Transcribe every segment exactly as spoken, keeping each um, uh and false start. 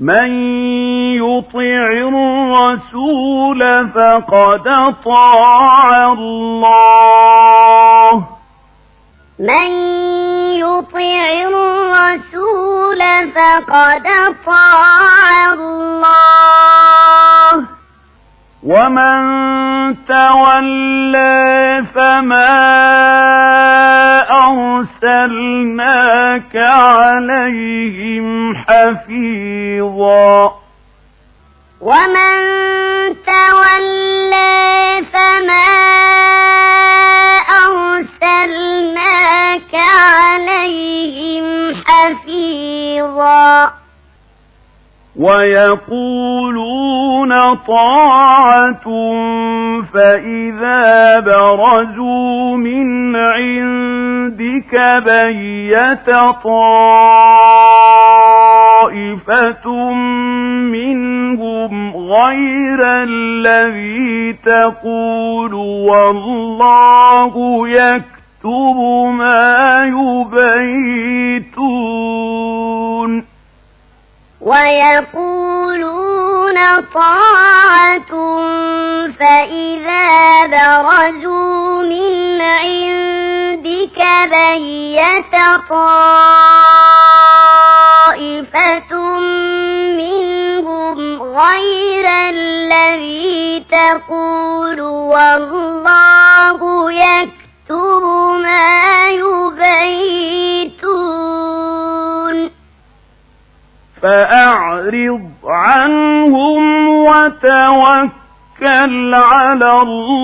من يطع الرسول فقد أطاع الله من يطع الرسول فقد أطاع الله ومن تولى فما أرسلناك عليهم حفيظا ومن تولى فما أرسلناك عليهم حفيظا ويقولون طاعة فإذا برزوا من عندك بيت طائفة منهم غير الذي تقول والله يكتب ما يبيتون ويقولون طاعة فإذا برزوا من عندك بيت طائفة منهم غير الذي تقول والله يكتب ما يبيتون فأعرض عنهم وتوكل على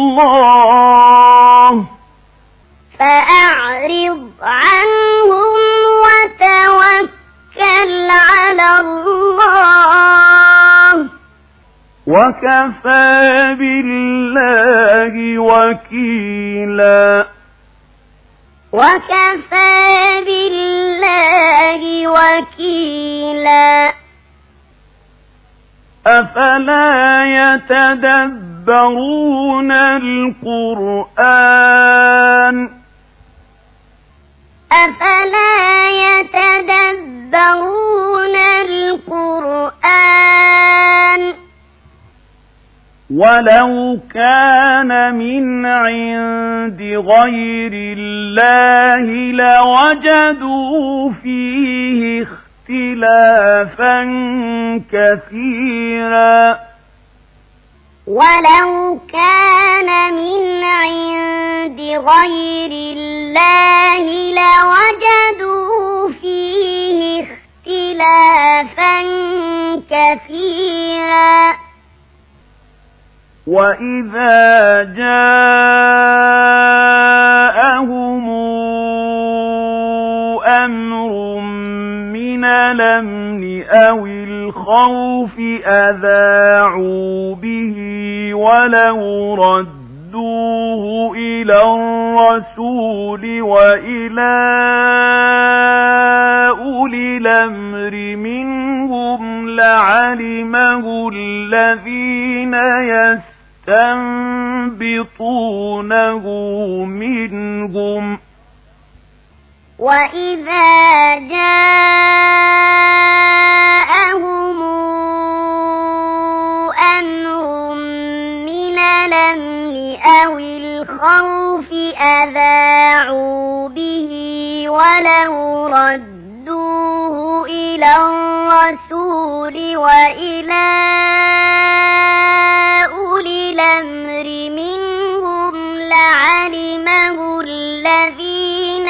الله فأعرض عنهم وتوكل على الله وكفى بالله وكيلا وكفى بالله وكيلا أفلا يتدبرون القرآن أفلا يتدبرون القرآن ولو كان من عند غير الله لوجدوا فيه اختلافا كثيرا ولو كان من عند غير الله لوجدوا فيه اختلافا كثيرا وإذا جاءهم أمر من الأمن أو الخوف أذاعوا به ولو ردوه إلى الرسول وإلى أولي الأمر منهم لعلمه الذين يستنبطونه منهم وإذا جاءهم أمر من الأمن أو الخوف أذاعوا به ولو ردوه إلى الرسول وإلى أولي الأمر منهم لعلمه الذين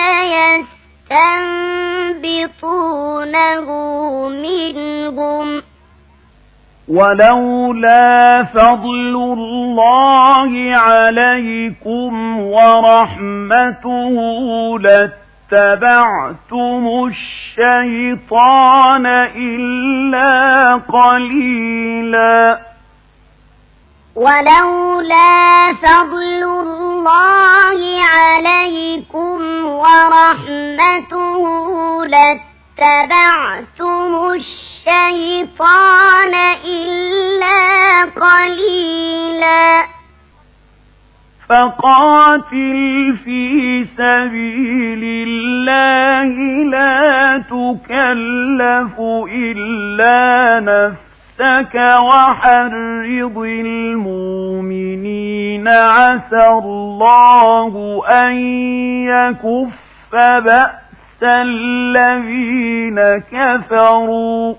يستنبطونه منهم ولولا فضل الله عليكم ورحمته لاتبعتم الشيطان إلا قليلا ولولا فضل الله عليكم ورحمته لاتبعتم الشيطان إلا قليلا فقاتل في سبيل الله لا تكلف إلا نفسك وحرض المؤمنين عسى الله أن يكف بأس الذين كفروا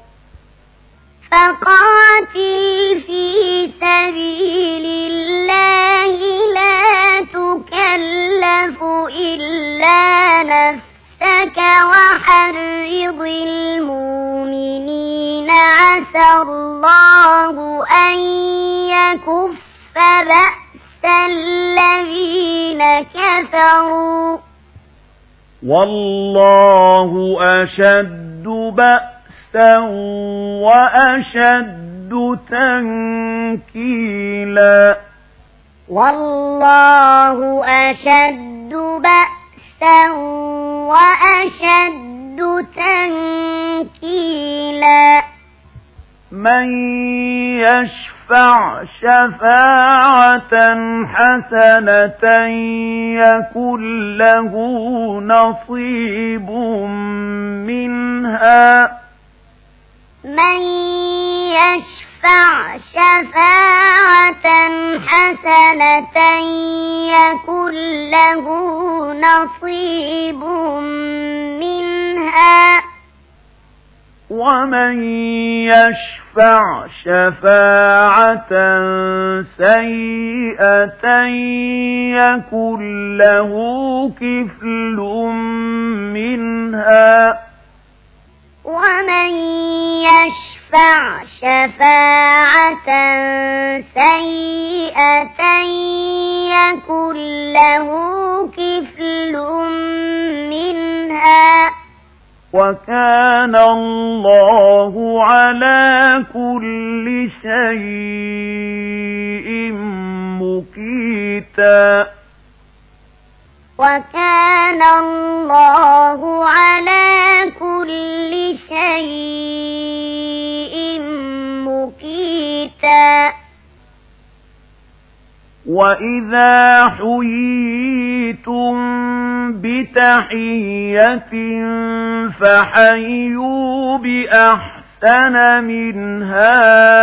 فقاتل في سبيل الله لا تكلف إلا نفسك وحرض المؤمنين عسى الله أن يكف بأس الذين كفروا والله أشد بأسا وأشد تنكيلا والله أشد بأسا وأشد تنكيلا من يشفع شفاعة حسنة يكن له نصيب منها من يشفع شفاعة حسنة يكن له نصيب منها ومن يشفع شفاعة سيئة يكن له كفل منها ومن يشفع شفاعة سيئة يكن له كفل منها وكان الله على كل شيء مقيتا وكان الله على كل شيء مقيتا وإذا حييتم بتحية فحيوا بأحسن منها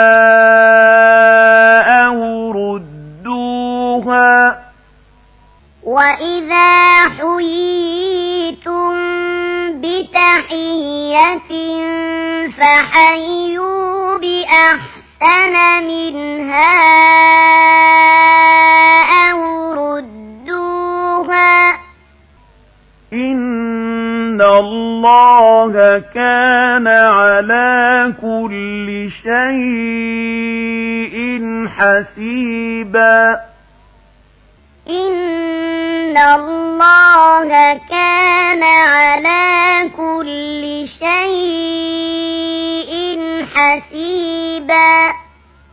أو ردوها وإذا حييتم بتحية فحيوا بأحسن منها أو ردوها إن الله كان على كل شيء حسيبا إن الله كان على كل شيء حسيبا